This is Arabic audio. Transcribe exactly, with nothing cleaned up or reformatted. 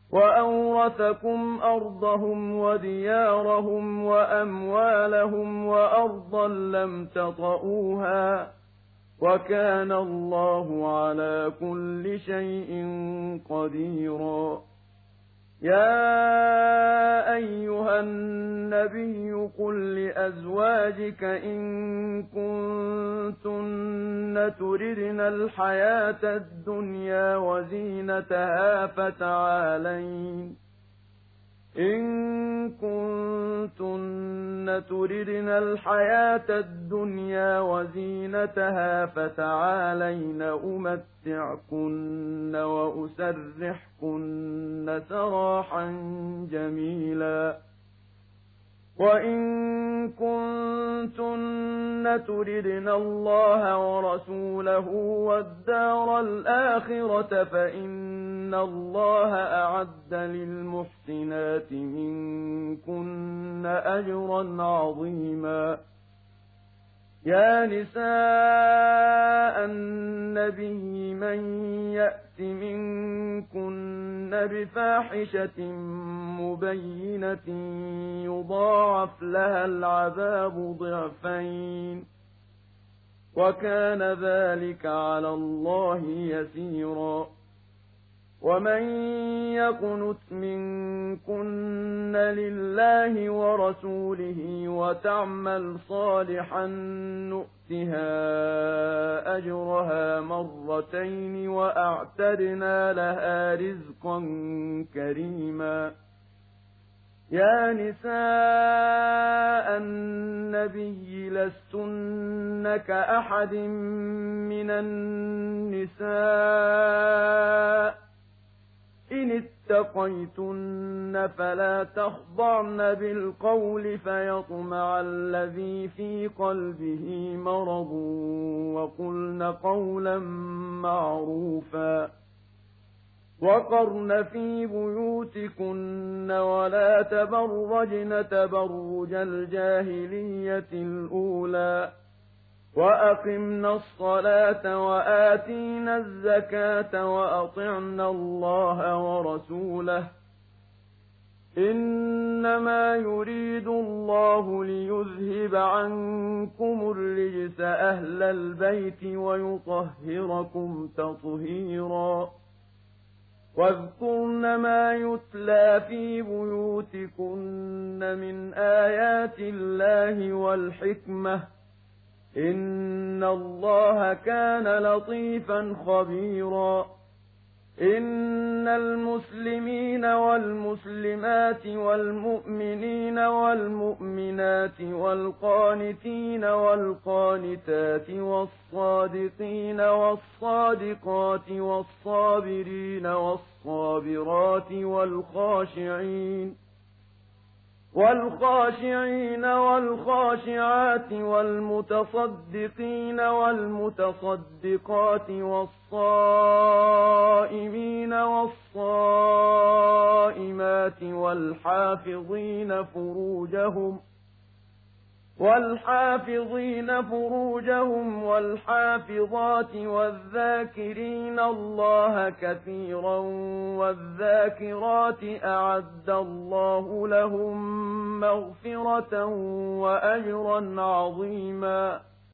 وأورثكم أرضهم وديارهم وأموالهم وأرضا لم تطئوها وكان الله على كل شيء قديرا. يا أيها النبي قل لأزواجك إن كنتن تردن الحياة الدنيا وزينتها فتعالين إن كنتن تردن الحياة الدنيا وزينتها فتعالين أمتعكن وأسرحكن سراحا جميلا. وإن كنتن تردن الله ورسوله والدار الآخرة فإن الله أعد للمحسنات منكن أجرا عظيما. يا نساء النبي من يأت منكن بفاحشة مبينة يضاعف لها العذاب ضعفين وكان ذلك على الله يسيرا. ومن يقنت منكن لله ورسوله وتعمل صالحا نؤتها أجرها مرتين وأعتدنا لها رزقا كريما. يا نساء النبي لستن كأحد من النساء إن اتقيتن فلا تخضعن بالقول فيطمع الذي في قلبه مرض وقلن قولا معروفا. وقرن في بيوتكن ولا تبرجن تبرج الجاهلية الأولى وأقمنا الصلاة وآتينا الزكاة وأطعنا الله ورسوله إنما يريد الله ليذهب عنكم الرجس أهل البيت ويطهركم تطهيرا. واذكرن ما يتلى في بيوتكن من آيات الله والحكمة إن الله كان لطيفا خبيرا. إن المسلمين والمسلمات والمؤمنين والمؤمنات والقانتين والقانتات والصادقين والصادقات والصابرين والصابرات والخاشعين والخاشعين والخاشعات والمتصدقين والمتصدقات والصائمين والصائمات والحافظين فروجهم والحافظين فروجهم والحافظات والذاكرين الله كثيرا والذاكرات أعد الله لهم مغفرة وأجرا عظيما.